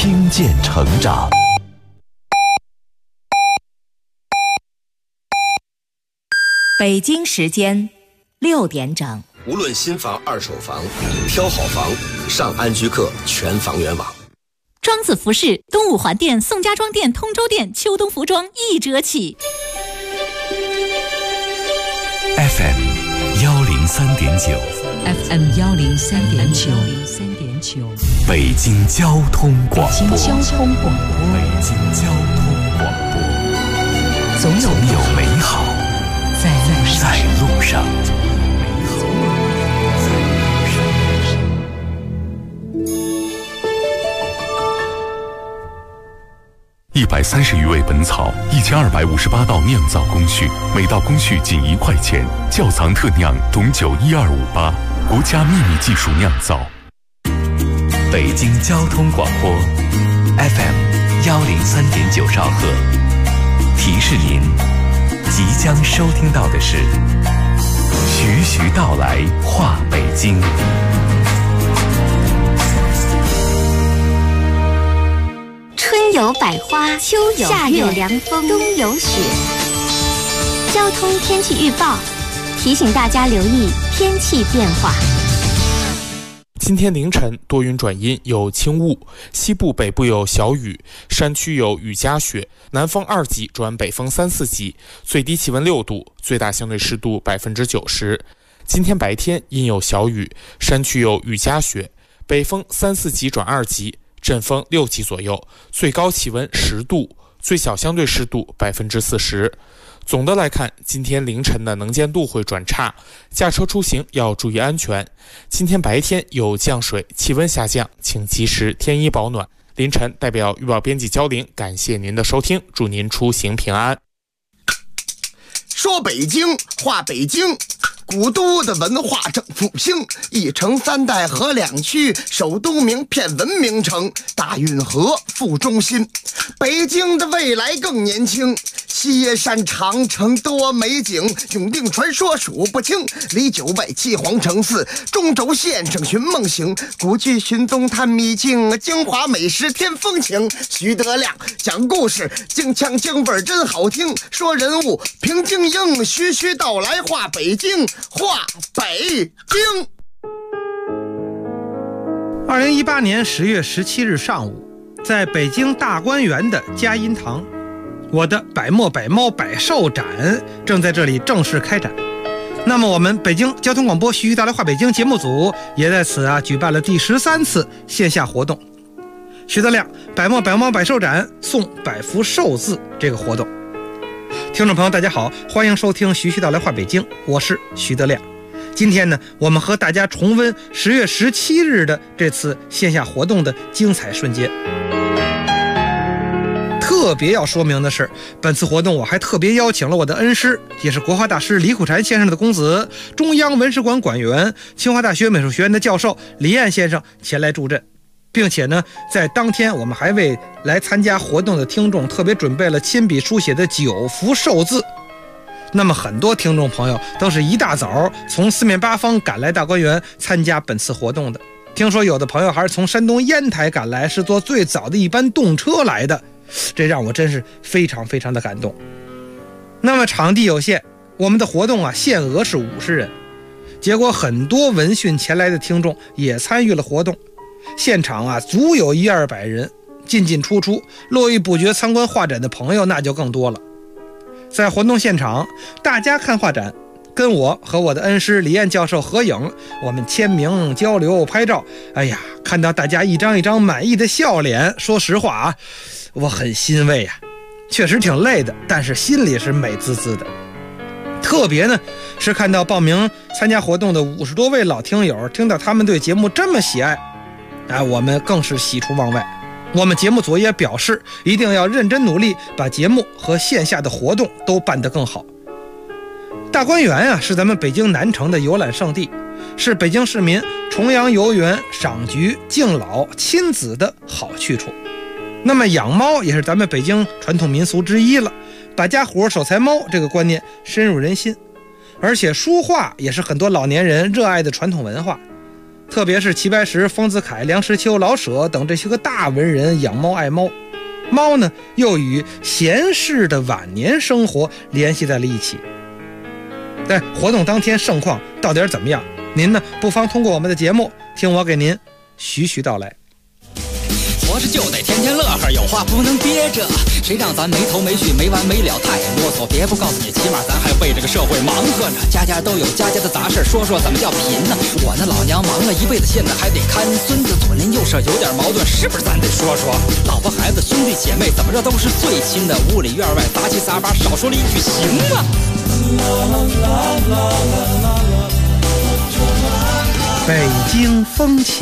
听见成长。 北京时间6点整。 无论新房、二手房，挑好房，上安居客全房源网。 庄子服饰东五环店、宋家庄店、通州店秋冬服装1折起。 FM 103.9 FM 103.9 北京交通广播。 北京交通广播。 北京交通广播。总有美好在路上。130余味本草，1258道酿造工序，每道工序仅1块钱。窖藏特酿董酒12588，国家秘密技术酿造。北京交通广播 FM 103.9兆赫，提示您即将收听到的是徐徐道来话北京。 春有百花，秋有夏有凉风，冬有雪。交通天气预报提醒大家留意天气变化。 今天凌晨多云转阴，有轻雾，西部北部有小雨，山区有雨夹雪，南风2级转北风3、4级，最低气温6度，最大相对湿度90%。今天白天阴有小雨，山区有雨夹雪，北风3、4级转2级，阵风6级左右，最高气温10度，最小相对湿度40%。总的来看，今天凌晨的能见度会转差，驾车出行要注意安全。今天白天有降水，气温下降，请及时添衣保暖。凌晨代表预报编辑焦玲，感谢您的收听，祝您出行平安。 说北京话北京，古都的文化正复兴，1城3代合2区，首都名片文明城，大运河副中心。北京的未来更年轻，西耶山长城多美景，永定传说数不清，离9外7皇城4，中轴线上寻梦行，古剧寻踪探秘境，京华美食添风情。徐德亮讲故事，京腔京味真好听，说人物平静应，徐徐道来话北京，话北京。 2018年10月17日上午，在北京大观园的嘉荫堂，我的百墨百猫百兽展正在这里正式开展。那么我们北京交通广播徐徐道来话北京节目组也在此举办了第13次线下活动，徐德亮百墨百猫百兽展送100幅寿字这个活动。听众朋友大家好，欢迎收听徐徐道来话北京，我是徐德亮。今天呢，我们和大家重温10月17日的这次线下活动的精彩瞬间。特别要说明的是，本次活动我还特别邀请了我的恩师，也是国画大师李苦禅先生的公子，中央文史馆馆员、清华大学美术学院的教授李燕先生前来助阵，并且呢，在当天我们还为来参加活动的听众特别准备了亲笔书写的9幅寿字。那么很多听众朋友都是一大早从四面八方赶来大观园参加本次活动的，听说有的朋友还是从山东烟台赶来，是坐最早的一班动车来的，这让我真是非常非常的感动。那么场地有限，我们的活动限额是50人，结果很多闻讯前来的听众也参与了活动，现场足有100-200人，进进出出，络绎不绝参观画展的朋友那就更多了。在活动现场，大家看画展，跟我和我的恩师李燕教授合影，我们签名交流拍照。哎呀，看到大家一张一张满意的笑脸，说实话我很欣慰确实挺累的，但是心里是美滋滋的。特别呢是看到报名参加活动的50多位老听友，听到他们对节目这么喜爱，我们更是喜出望外。我们节目组也表示，一定要认真努力，把节目和线下的活动都办得更好。大观园是咱们北京南城的游览胜地，是北京市民重阳游园、赏菊、敬老、亲子的好去处。那么养猫也是咱们北京传统民俗之一了，把家伙守财猫这个观念深入人心。而且书画也是很多老年人热爱的传统文化。 特别是齐白石、丰子恺、梁实秋、老舍等这些个大文人养猫爱猫，猫呢又与闲适的晚年生活联系在了一起。活动当天盛况到底怎么样？您呢不妨通过我们的节目听我给您徐徐道来。 活着就得天天乐呵，有话不能憋着，谁让咱没头没绪没完没了太啰嗦，别不告诉你，起码咱还为这个社会忙活呢。家家都有家家的杂事，说说怎么叫贫呢？我那老娘忙了一辈子，现在还得看孙子，左邻右舍有点矛盾，是不是咱得说说？老婆孩子兄弟姐妹怎么着都是最亲的，屋里院外杂七杂八，少说了一句行吗？ 北京风情。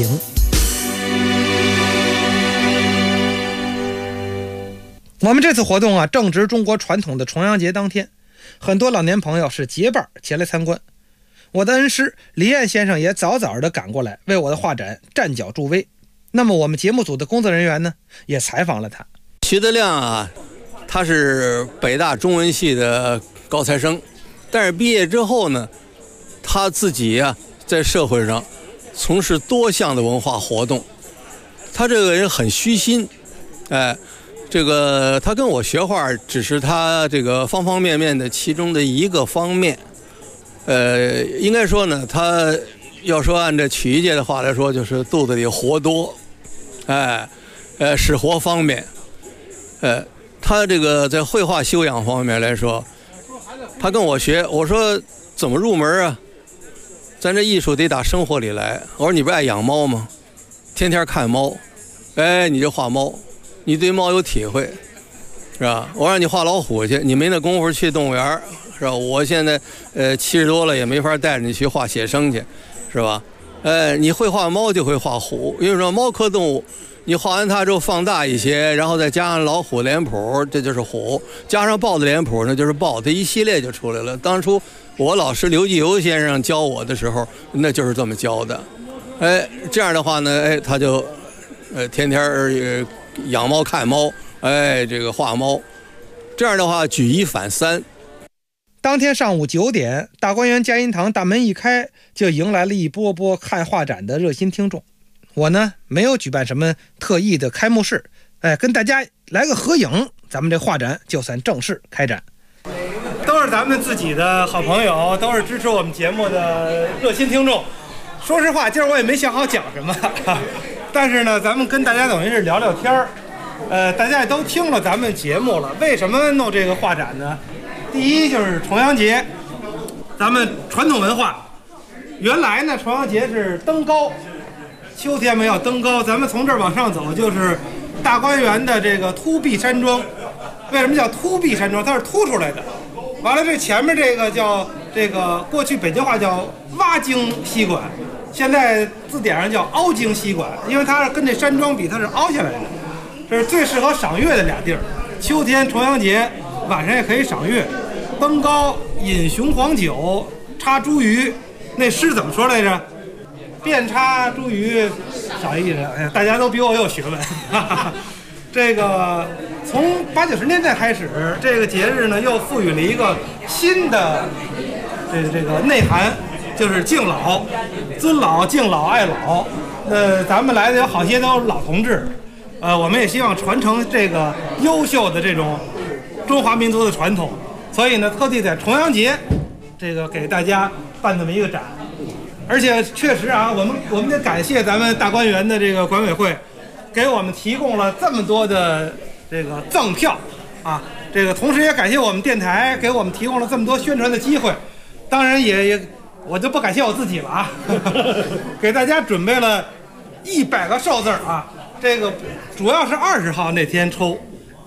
我们这次活动啊，正值中国传统的重阳节当天，很多老年朋友是结伴前来参观。我的恩师李燕先生也早早的赶过来，为我的画展站脚助威。那么我们节目组的工作人员呢，也采访了他。 徐德亮啊，他是北大中文系的高材生，但是毕业之后呢，他自己啊在社会上从事多项的文化活动。他这个人很虚心，这个他跟我学画只是他这个方方面面的其中的一个方面。应该说呢，他要说按照曲艺界的话来说，就是肚子里活多，使活方便。他这个在绘画修养方面来说，他跟我学，我说怎么入门啊？咱这艺术得打生活里来。我说你不爱养猫吗？天天看猫，你就画猫，你对猫有体会，是吧？我让你画老虎去，你没那功夫去动物园，是吧？我现在70多了，也没法带着你去画写生去，是吧？你会画猫就会画虎，因为说猫科动物，你画完它之后放大一些，然后再加上老虎脸谱，这就是虎；加上豹子脸谱，那就是豹，这一系列就出来了。当初我老师刘继游先生教我的时候，那就是这么教的。这样的话呢，他就天天养猫看猫，这个画猫，这样的话举一反三。 当天上午9点，大观园嘉音堂大门一开，就迎来了一波波看画展的热心听众。我呢没有举办什么特意的开幕式，跟大家来个合影，咱们这画展就算正式开展。都是咱们自己的好朋友，都是支持我们节目的热心听众。说实话，今儿我也没想好讲什么，但是呢，咱们跟大家等于是聊聊天儿。大家也都听了咱们节目了，为什么弄这个画展呢？第一就是重阳节，咱们传统文化。原来呢，重阳节是登高，秋天嘛要登高，咱们从这儿往上走就是大观园的这个凸壁山庄。为什么叫凸壁山庄？它是凸出来的。完了，这前面这个叫这个过去北京话叫挖经西馆，现在字典上叫凹经西馆，因为它跟这山庄比，它是凹下来的。这是最适合赏月的俩地儿。秋天重阳节晚上也可以赏月，登高饮雄黄酒，插茱萸。那诗怎么说来着？遍插茱萸少一人。大家都比我有学问。这个从80、90年代开始，这个节日呢又赋予了一个新的这个内涵，就是敬老、尊老、敬老、爱老。咱们来的有好些都是老同志，我们也希望传承这个优秀的这种中华民族的传统，所以呢，特地在重阳节这个给大家办这么一个展。而且确实啊，我们得感谢咱们大观园的这个管委会，给我们提供了这么多的这个赠票啊，这个同时也感谢我们电台给我们提供了这么多宣传的机会。当然也我就不感谢我自己了啊，给大家准备了100个寿字啊，这个主要是20号那天抽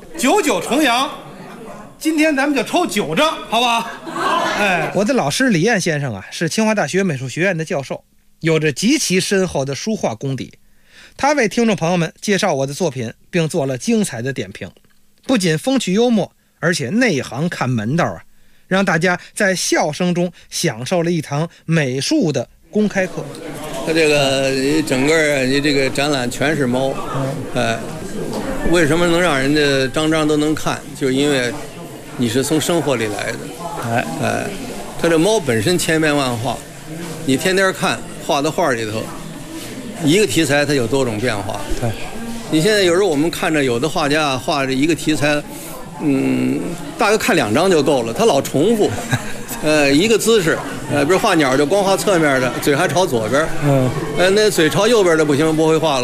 ，99重阳，今天咱们就抽9张，好不好？我的老师李燕先生啊，是清华大学美术学院的教授，有着极其深厚的书画功底。他为听众朋友们介绍我的作品，并做了精彩的点评，不仅风趣幽默，而且内行看门道啊，让大家在笑声中享受了一堂美术的公开课。 他这个整个你这个展览全是猫，为什么能让人家张张都能看？就是因为你是从生活里来的，他这猫本身千变万化，你天天看画的画里头， 一个题材它有多种变化。 对， 你现在有时候我们看着有的画家画着一个题材，大概看2张就够了，他老重复。一个姿势，比如画鸟就光画侧面的，嘴还朝左边，那嘴朝右边的不行，不会画了。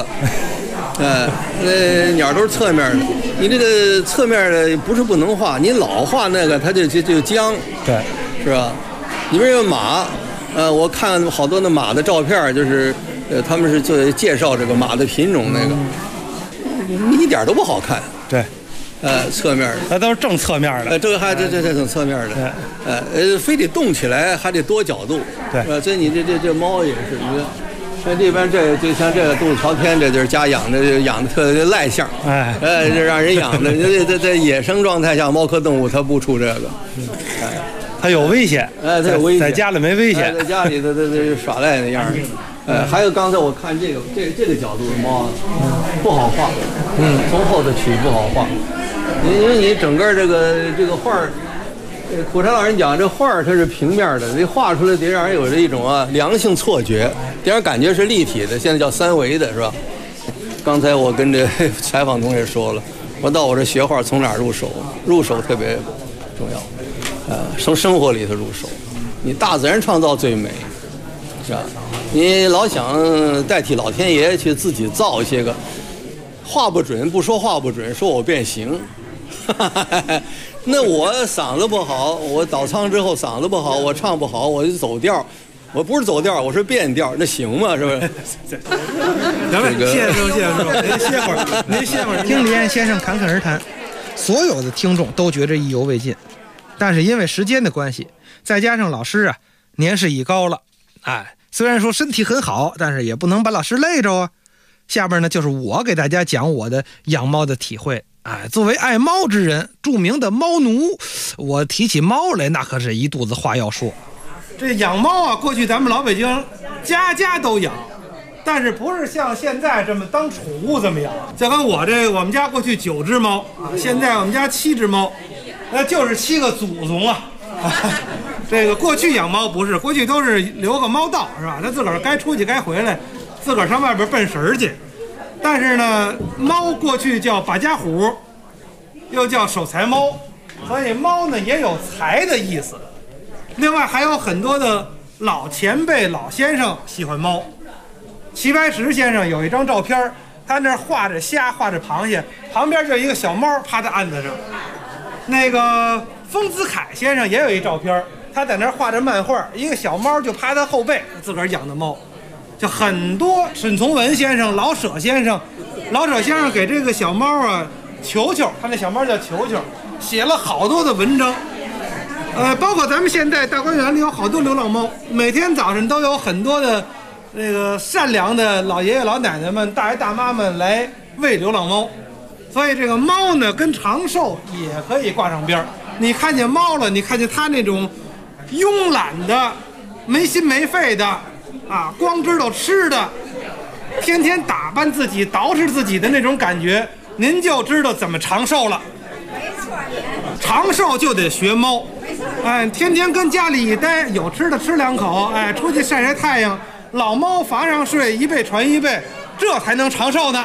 那鸟都是侧面的，你这个侧面的不是不能画，你老画那个它就僵， 对， 是吧？你比如马，我看好多那马的照片，就是他们是做介绍这个马的品种那个，一点都不好看。 对。 侧面的， 那都是正侧面的， 这个还这正侧面的，非得动起来，还得多角度， 对， 所以你这猫也是，你看，像这边这就像这个肚子朝天，这就是家养的特别赖相，这让人养的，在野生状态下，猫科动物它不出这个， 它有危险， 它有危险， 在家里没危险， 在家里它耍赖那样的，还有刚才我看这个角度的猫，不好画，从后头取不好画。因为你整个这个画儿，苦禅老人讲，这画儿它是平面的，你画出来得让人有这一种良性错觉，得让人感觉是立体的，现在叫3维的是吧？刚才我跟这采访同学说了，我到我这学画从哪儿入手？入手特别重要，从生活里头入手，你大自然创造最美，是吧？你老想代替老天爷去自己造一些个。画不准，不说画不准，说我变形。那我嗓子不好，我倒仓之后嗓子不好，我唱不好，我就走调。我不是走调，我是变调，那行吗？是不是？ 咱们谢谢师傅，您歇会儿，听李燕先生侃侃而谈，所有的听众都觉着意犹未尽，但是因为时间的关系，再加上老师年事已高了，虽然说身体很好，但是也不能把老师累着啊。下边呢，就是我给大家讲我的养猫的体会。作为爱猫之人，著名的猫奴，我提起猫来，那可是一肚子话要说。这养猫过去咱们老北京家家都养，但是不是像现在这么当宠物这么养。就跟我们家过去9只猫现在我们家7只猫，那就是7个祖宗这个过去养猫不是，过去都是留个猫道是吧？它自个儿该出去该回来。自个儿上外边奔食儿去，但是呢，猫过去叫把家虎，又叫守财猫，所以猫呢也有财的意思。另外还有很多的老前辈、老先生喜欢猫。齐白石先生有一张照片，他那画着虾，画着螃蟹，旁边就一个小猫趴在案子上。那个丰子恺先生也有一照片，他在那画着漫画，一个小猫就趴他后背，自个儿养的猫。就很多沈从文先生、老舍先生给这个小猫球球，他那小猫叫球球，写了好多的文章。包括咱们现在大观园里有好多流浪猫，每天早晨都有很多的那个善良的老爷爷老奶奶们、大爷大妈们来喂流浪猫。所以这个猫呢，跟长寿也可以挂上边。你看见猫了，你看见它那种慵懒的、没心没肺的。光知道吃的，天天打扮自己、捯饬自己的那种感觉，您就知道怎么长寿了。长寿就得学猫，天天跟家里一待，有吃的吃2口，出去晒晒太阳，老猫房上睡，一辈传一辈，这才能长寿呢。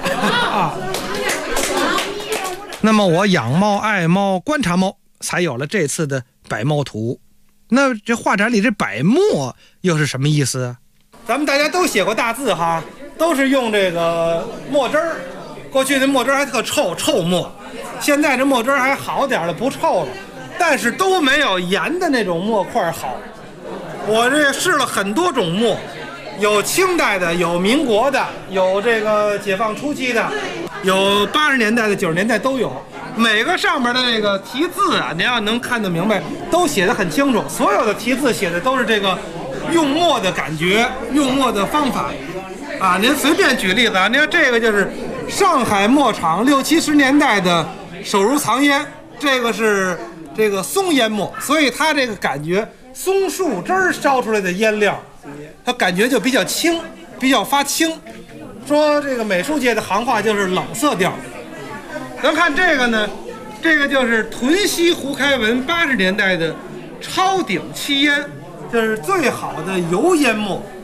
那么我养猫、爱猫、观察猫，才有了这次的百猫图。那这画展里这百墨又是什么意思啊？咱们大家都写过大字都是用这个墨汁儿。过去的墨汁还特臭墨，现在这墨汁还好点了，不臭了，但是都没有盐的那种墨块好。我这试了很多种墨，有清代的，有民国的，有这个解放初期的，有80年代的、90年代都有。每个上面的那个题字您要能看得明白，都写得很清楚。所有的题字写的都是这个用墨的感觉，用墨的方法您随便举例子您看这个就是上海墨厂60、70年代的手如藏烟，这个是这个松烟墨，所以它这个感觉松树枝烧出来的烟料，它感觉就比较轻，比较发青。说这个美术界的行话就是冷色调。咱看这个呢，这个就是屯溪胡开文80年代的超顶漆烟，这是最好的油烟墨。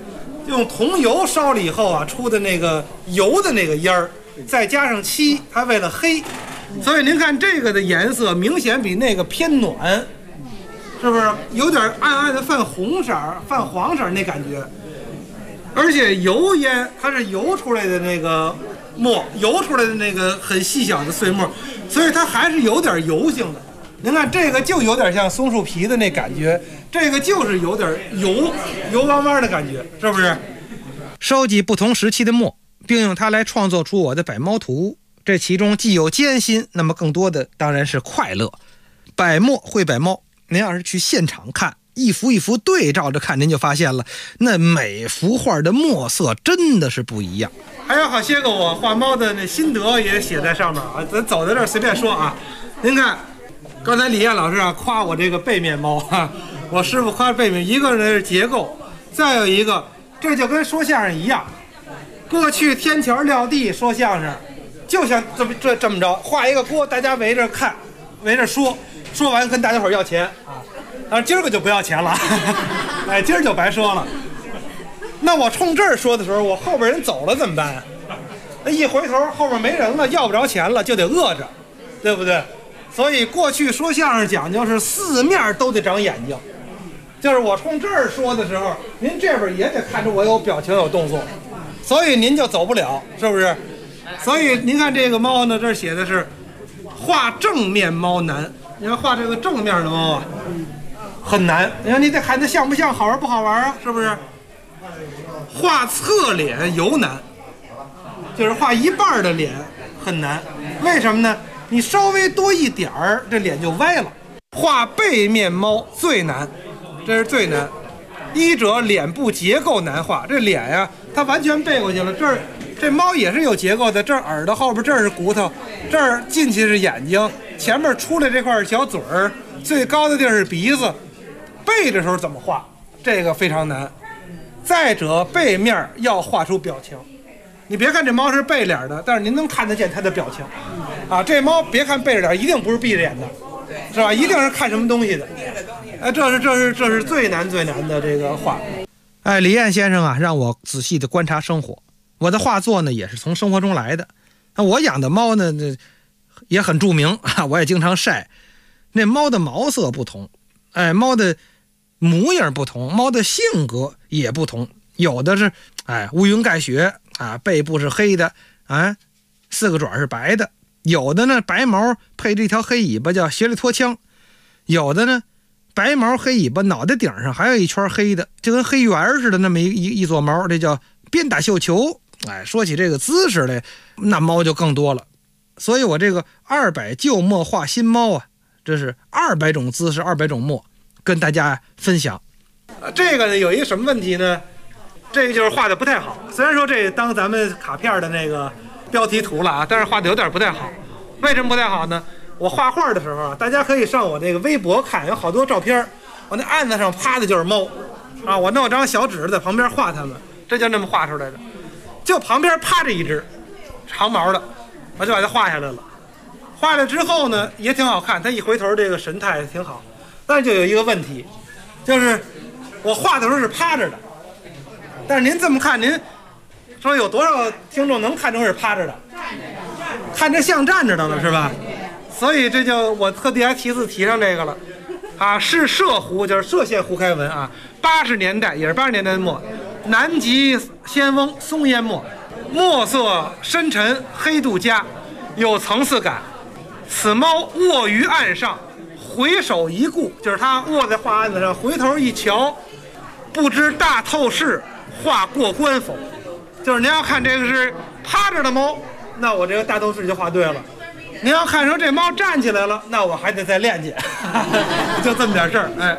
用桐油烧了以后啊，出的那个油的那个烟儿，再加上漆，它为了黑，所以您看这个的颜色明显比那个偏暖，是不是有点暗暗的泛红色、泛黄色那感觉？而且油烟它是油出来的那个沫，油出来的那个很细小的碎沫，所以它还是有点油性的。您看这个就有点像松树皮的那感觉，这个就是有点油汪汪的感觉，是不是？收集不同时期的墨，并用它来创作出我的摆猫图，这其中既有艰辛，那么更多的当然是快乐。摆墨会摆猫，您要是去现场看，一幅一幅对照着看，您就发现了那每幅画的墨色真的是不一样。还有好些个我画猫的那心得也写在上面啊，咱走在这儿随便说啊。您看刚才李艳老师啊夸我这个背面猫啊，我师傅夸背面，一个呢是结构，再有一个这就跟说相声一样，过去天桥撂地说相声就像这么着，画一个锅，大家围着看，围着说完跟大家伙要钱啊，但是今儿个就不要钱了哎，今儿就白说了。那我冲这儿说的时候，我后边人走了怎么办啊？那一回头后面没人了，要不着钱了，就得饿着，对不对？所以过去说相声讲究是四面都得长眼睛，就是我冲这儿说的时候，您这边也得看着我有表情有动作，所以您就走不了，是不是？所以您看这个猫呢，这儿写的是画正面猫难。你要画这个正面的猫啊，很难。你看你得看它像不像，好玩不好玩啊？是不是？画侧脸尤难，就是画一半的脸很难。为什么呢？你稍微多一点儿，这脸就歪了。画背面猫最难，这是最难。一者脸部结构难画，这脸呀，它完全背过去了。这猫也是有结构的，这耳朵后边这儿是骨头，这儿进去是眼睛，前面出来这块是小嘴儿，最高的地儿是鼻子。背的时候怎么画？这个非常难。再者，背面要画出表情。你别看这猫是背脸的，但是您能看得见它的表情啊。这猫别看背着脸，一定不是闭着眼的，是吧？一定是看什么东西的。这是最难的这个画。哎，李艳先生啊，让我仔细的观察生活。我的画作呢，也是从生活中来的。那我养的猫呢，也很著名啊，我也经常晒。那猫的毛色不同，哎，猫的模样不同，猫的性格也不同。有的是乌云盖雪啊，背部是黑的啊，四个爪是白的；有的呢白毛配着一条黑尾巴叫斜里拖枪；有的呢白毛黑尾巴，脑袋顶上还有一圈黑的，就跟黑圆似的那么一撮毛，这叫鞭打绣球。哎，说起这个姿势来，那猫就更多了。所以我这个200旧墨画新猫啊，这是200种姿势，200种墨，跟大家分享。这个呢有一个什么问题呢？这个就是画的不太好，虽然说这当咱们卡片的那个标题图了啊，但是画的有点不太好。为什么不太好呢？我画画的时候啊，大家可以上我这个微博看，有好多照片，我那案子上趴的就是猫啊，我弄张小纸在旁边画它们，这就那么画出来的。就旁边趴着一只长毛的，我就把它画下来了。画下来之后呢，也挺好看，它一回头这个神态挺好，但是就有一个问题，就是我画的时候是趴着的。但是您这么看，您说有多少听众能看成是趴着的？看着像站着的了，是吧？所以这就我特地还题字提上这个了啊，是歙湖，就是歙县胡开文啊，80年代也是80年代的墨，南极仙翁松烟墨，墨色深沉，黑度佳，有层次感。此猫卧于岸上，回首一顾，就是它卧在画案子上，回头一瞧，不知大透视画过关否？就是您要看这个是趴着的猫，那我这个大透视就画对了。您要看成这猫站起来了，那我还得再练去，就这么点事儿。哎，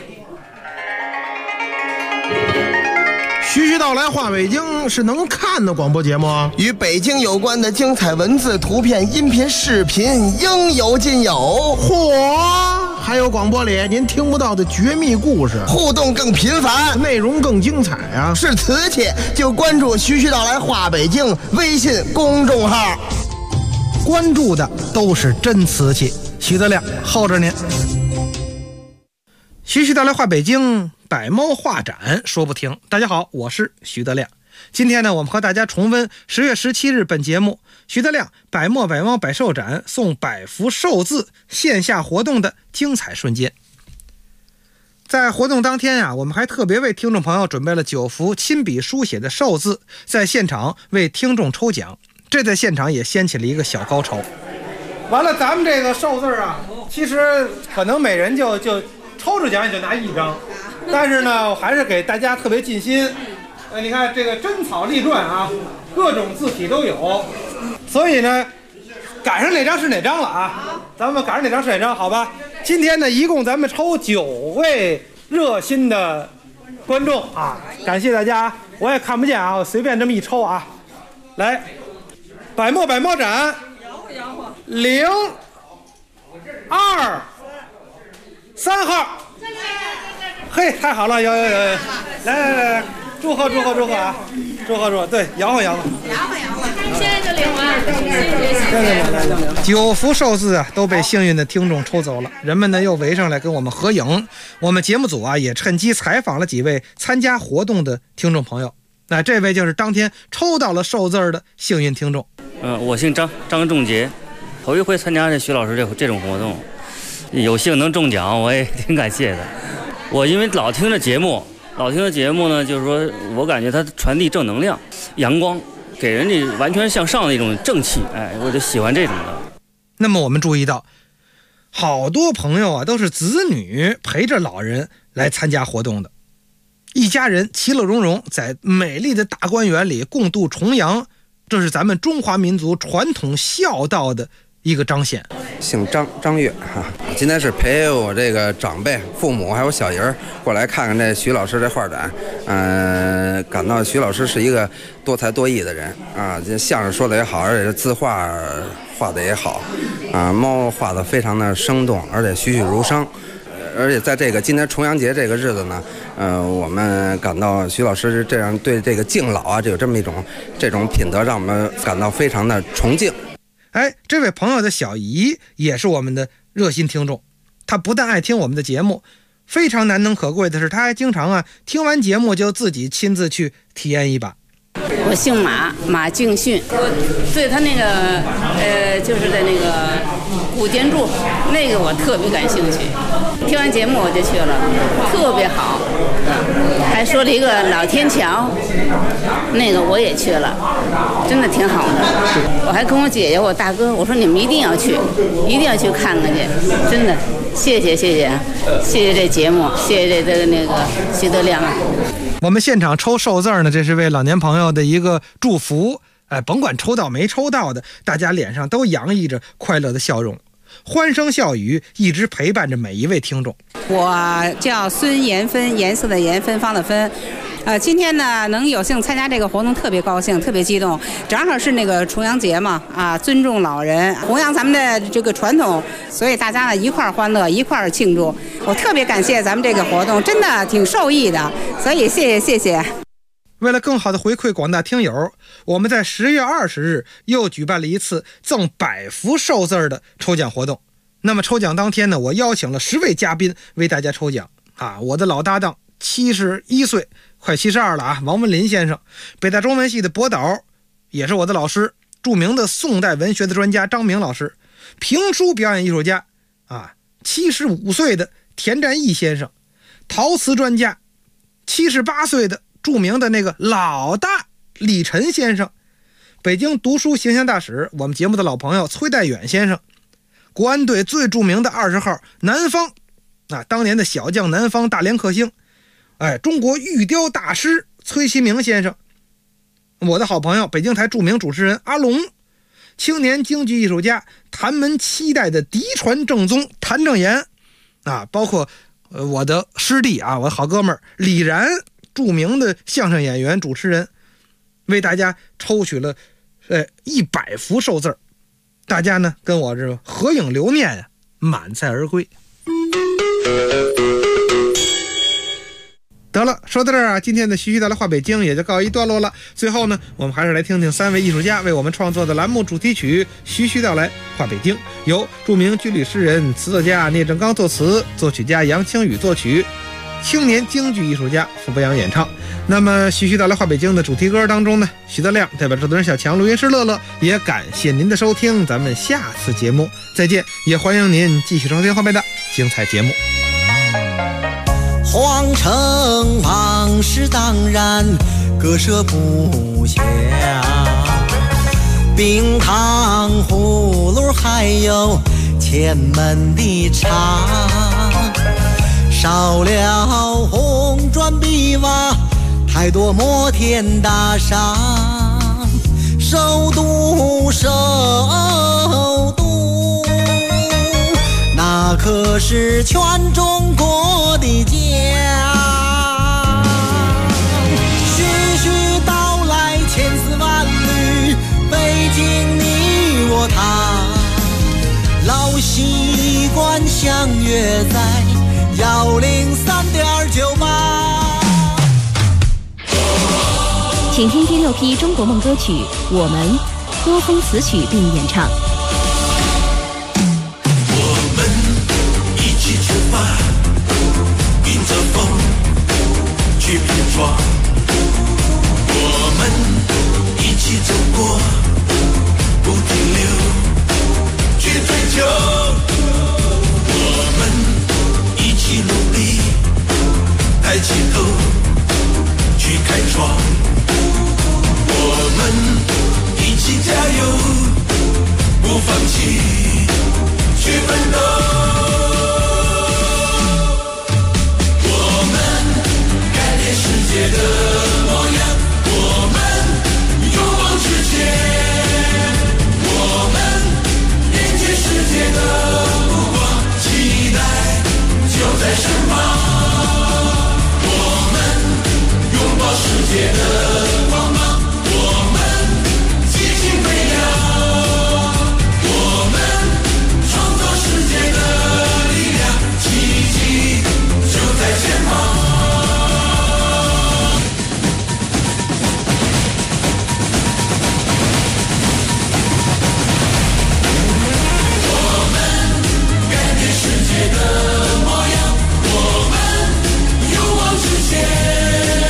徐徐道来话北京是能看的广播节目， 与北京有关的精彩文字、图片、音频、视频应有尽有。 嚯！还有广播里您听不到的绝密故事， 互动更频繁， 内容更精彩啊！ 是瓷器就关注徐徐道来话北京微信公众号， 关注的都是真瓷器。徐德亮候着您。徐徐道来话北京百猫画展说不停。大家好，我是徐德亮。今天呢，我们和大家重温10月17日本节目徐德亮百墨百猫百寿展送百幅寿字线下活动的精彩瞬间。在活动当天我们还特别为听众朋友准备了9幅亲笔书写的寿字，在现场为听众抽奖，这在现场也掀起了一个小高潮。完了，咱们这个寿字其实可能每人就抽着奖也就拿1张，但是呢，我还是给大家特别尽心。你看这个真草隶篆各种字体都有，所以呢，赶上哪张是哪张了咱们赶上哪张是哪张，好吧？今天呢，一共咱们抽9位热心的观众感谢大家我也看不见我随便这么一抽来，百墨百猫展02-3号，嘿，太好了，有，来，祝贺，对，摇晃， 现在就领完 ，9幅寿字都被幸运的听众抽走了，人们呢又围上来跟我们合影。我们节目组也趁机采访了几位参加活动的听众朋友。那这位就是当天抽到了寿字的幸运听众。 我姓张仲杰，头一回参加这徐老师这种活动，有幸能中奖，我也挺感谢的。我因为老听着节目呢，就是说我感觉它传递正能量、阳光，给人这完全向上的一种正气，我就喜欢这种的。 那么我们注意到，好多朋友都是子女陪着老人来参加活动的，一家人其乐融融，在美丽的大观园里共度重阳，这是咱们中华民族传统孝道的一个彰显。 姓张月今天是陪我这个长辈、父母还有小姨儿过来看看这徐老师这画展。感到徐老师是一个多才多艺的人这相声说的也好，而且字画画的也好猫画的非常的生动，而且栩栩如生。而且在这个今天重阳节这个日子呢，我们感到徐老师这样对这个敬老有这么一种这种品德，让我们感到非常的崇敬。 这位朋友的小姨也是我们的热心听众，她不但爱听我们的节目，非常难能可贵的是，她还经常听完节目就自己亲自去体验一把。 我姓马敬训，我对他那个就是在那个古建筑那个我特别感兴趣，听完节目我就去了，特别好。还说了一个老天桥，那个我也去了，真的挺好的。我还跟我姐姐、我大哥我说你们一定要去看看去，真的谢谢这节目，谢谢这那个徐德亮。 我们现场抽寿字呢，这是为老年朋友的一个祝福。甭管抽到没抽到的，大家脸上都洋溢着快乐的笑容，欢声笑语一直陪伴着每一位听众。 我叫孙延芬，颜色的颜，芬芳的芬。今天呢能有幸参加这个活动，特别高兴，特别激动。正好是那个重阳节嘛，尊重老人，弘扬咱们的这个传统，所以大家呢一块儿欢乐，一块儿庆祝。我特别感谢咱们这个活动，真的挺受益的，所以谢谢。 为了更好的回馈广大听友，我们在10月20日又举办了一次赠100幅寿字的抽奖活动。那么抽奖当天呢，我邀请了10位嘉宾为大家抽奖我的老搭档71岁快72了王文林先生，北大中文系的博导，也是我的老师，著名的宋代文学的专家张明老师，评书表演艺术家75岁的田占义先生，陶瓷专家78岁的著名的那个老大李晨先生，北京读书形象大使我们节目的老朋友崔代远先生，国安队最著名的20号南方当年的小将南方大连克星，中国玉雕大师崔其明先生，我的好朋友北京台著名主持人阿龙，青年京剧艺术家谭门7代的嫡传正宗谭正岩包括我的师弟我的好哥们儿李然，著名的相声演员主持人，为大家抽取了100幅寿字，大家呢跟我这合影留念满载而归。得了，说到这儿今天的徐徐道来话北京也就告一段落了。最后呢，我们还是来听听3位艺术家为我们创作的栏目主题曲《徐徐道来话北京》，由著名军旅诗人、词作家聂正刚作词，作曲家杨清宇作曲， 青年京剧艺术家傅博洋演唱。那么徐徐到来话北京的主题歌当中呢，徐德亮代表制作人小强、录音师乐乐，也感谢您的收听，咱们下次节目再见，也欢迎您继续收听后面的精彩节目。 皇城往事当然割舍不下，冰糖葫芦还有前门的茶，少了红砖碧瓦，太多摩天大厦，首都那可是全中国的家。徐徐道来千丝万缕，北京你我他，老习惯相约在103.98。 请听第6批中国梦歌曲《我们》，多风词曲并演唱。 我们一起出发，迎着风去拼闯。我们一起走过，不停留，去追求。我们一起努力，抬起头去开创。我们一起加油，不放弃，去奋斗。我们改变世界的模样，我们勇往直前，我们连接世界的目光，期待就在身旁。我们拥抱世界的光芒，我们激情飞扬，我们创造世界的力量，奇迹就在前方。我们改变世界的模样，我们勇往直前。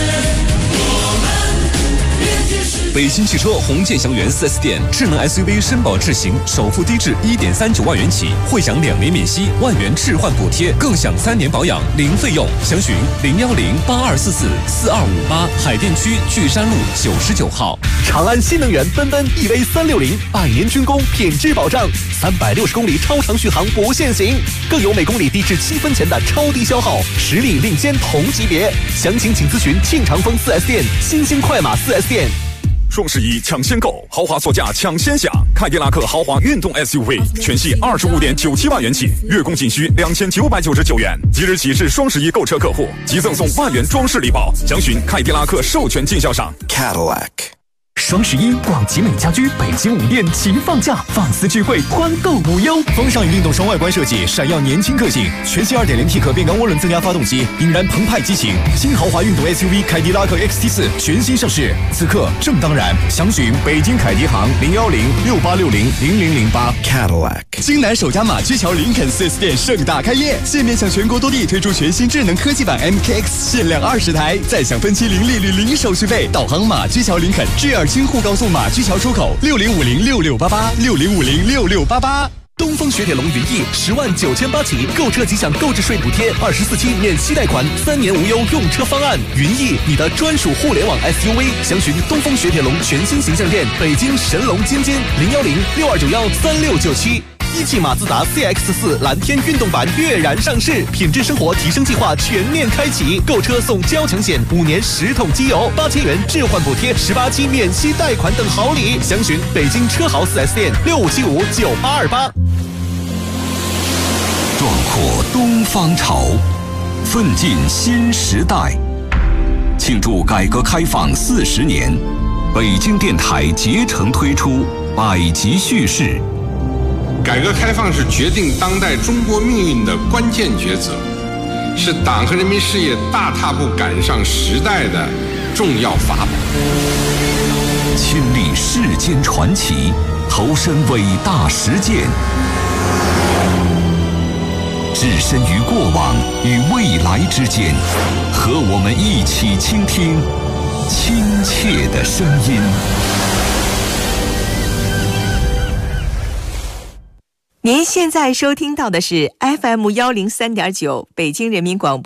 北京汽车红箭祥源 4S 店智能 SUV 绅宝智行，首付低至1.39万元起，会享2年免息，1万元置换补贴，更享3年保养零费用。详询010-8244-4258，海淀区聚山路99号。 长安新能源奔奔 EV360，100年军工品质保障，360公里超长续航不限行，更有每公里低至7分钱的超低消耗，实力领先同级别。详情请咨询庆长丰 4S 店、新兴快马 4S 店。 双11抢先购，豪华座驾抢先享，凯迪拉克豪华运动 SUV 全系25.97万元起，月供仅需2999元。即日起至双11购车客户即赠送1万元装饰礼包，详询凯迪拉克授权经销商 Cadillac。 双11，广集美家居北京5店齐放价，放肆聚会，欢购无忧。风尚与运动双外观设计，闪耀年轻个性。全系 2.0T 可变缸涡轮增压发动机，引燃澎湃激情。新豪华运动 SUV 凯迪拉克 XT4 全新上市，此刻正当然。详询北京凯迪行01068600008 Cadillac。 京南首家马驹桥林肯 4S 店盛大开业，现面向全国多地推出全新智能科技版 MKX， 限量20台，再享分期零利率零手续费。导航马驹桥林肯，GR京沪高速马驹桥出口，60506688，60506688。 东风雪铁龙云翼10.98万起，购车即享购置税补贴，24期免息贷款，3年无忧用车方案。云翼，你的专属互联网 SUV， 详询东风雪铁龙全新形象店，北京神龙尖尖01062913697。一汽马自达 CX-4 蓝天运动版跃然上市，品质生活提升计划全面开启，购车送交强险，5年10桶机油，8000元置换补贴，18期免息贷款等好礼。详询北京车豪 4S 店65759828。 壮阔东方潮，奋进新时代。庆祝改革开放40年，北京电台竭诚推出百集叙事。 改革开放是决定当代中国命运的关键抉择，是党和人民事业大踏步赶上时代的重要法宝。 亲历世间传奇，投身伟大实践。 置身于过往与未来之间，和我们一起倾听亲切的声音。 您现在收听到的是 FM103.9 北京人民广播